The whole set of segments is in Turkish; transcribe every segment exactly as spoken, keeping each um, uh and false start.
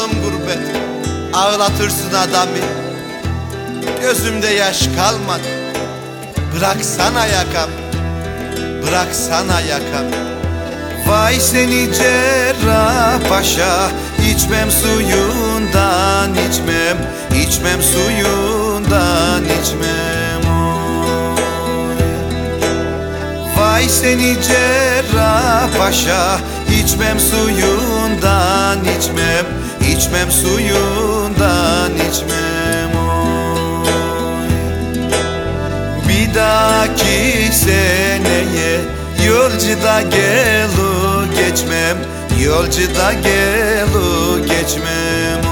malım gurbet, ağlatırsın adamı. Gözümde yaş kalmadı, bıraksana yakam, bıraksana yakam. Vay seni Cerrahpaşa, içmem suyundan içmem, içmem suyundan içmem. Oy. Vay seni Cerrahpaşa, içmem suyundan içmem, içmem suyundan içmem. Oy. Bir dahaki seneye yolcuda gelu geçmem, yolcuda gelu geçmem.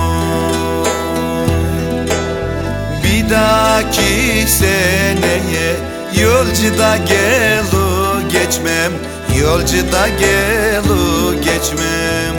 Oy. Bir dahaki seneye yolcuda gelu geçmem, yolcuda gelu geçmem.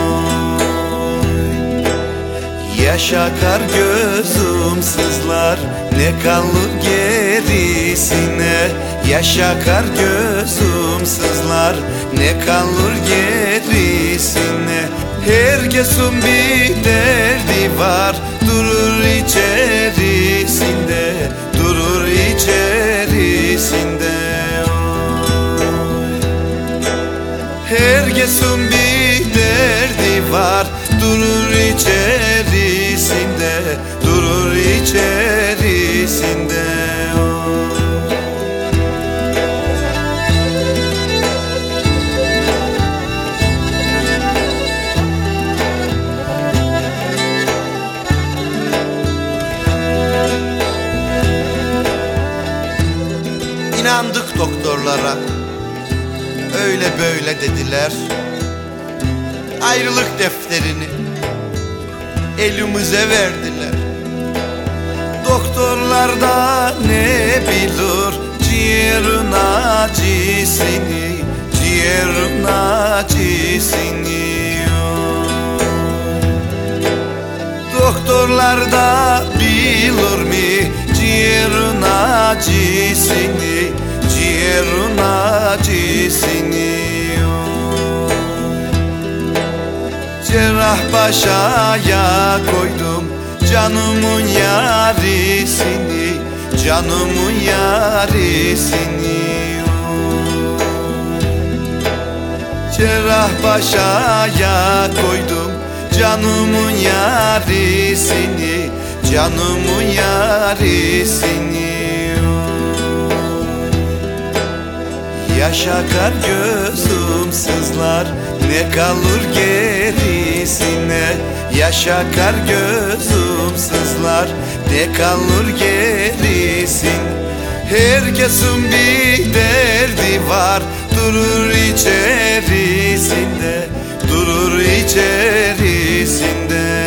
Oy. Yaşa kar gözüm sızlar, ne kalır gerisine. Yaşa kar gözüm sızlar, ne kalır gerisine. Herkesin bir derdi var, durur içerisinde, durur içerisinde. Oy. Herkesin bir derdi var, durur içerisinde, durur içerisinde. İnandık doktorlara, öyle böyle dediler. Ayrılık defterini elimize verdiler. Doktorlar da ne bilir ciğerin acısını, ciğerin acısını. Doktorlar da bilir mi ciğerin acısını, ciğerin acısını. Cerrahpaşa'ya koydum canımın yarisini, canımın yarisini. Cerrahpaşa'ya koydum canımın yarisini, canımın yarisini. Yaşa kar gözüm sızlar, ne kalır gerisine. Yaşa kar gözüm sızlar, ne kalır gerisin. Herkesin bir derdi var, durur içerisinde, durur içerisinde.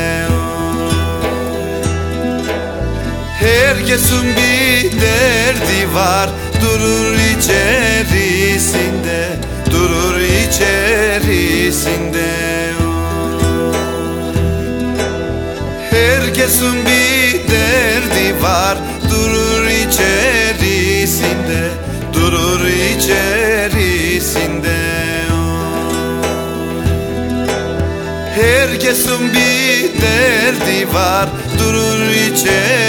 Herkesin bir derdi var, durur içerisinde, durur içerisinde. Herkesin bir derdi var, durur içerisinde, durur içerisinde. Herkesin bir derdi var, durur içerisinde,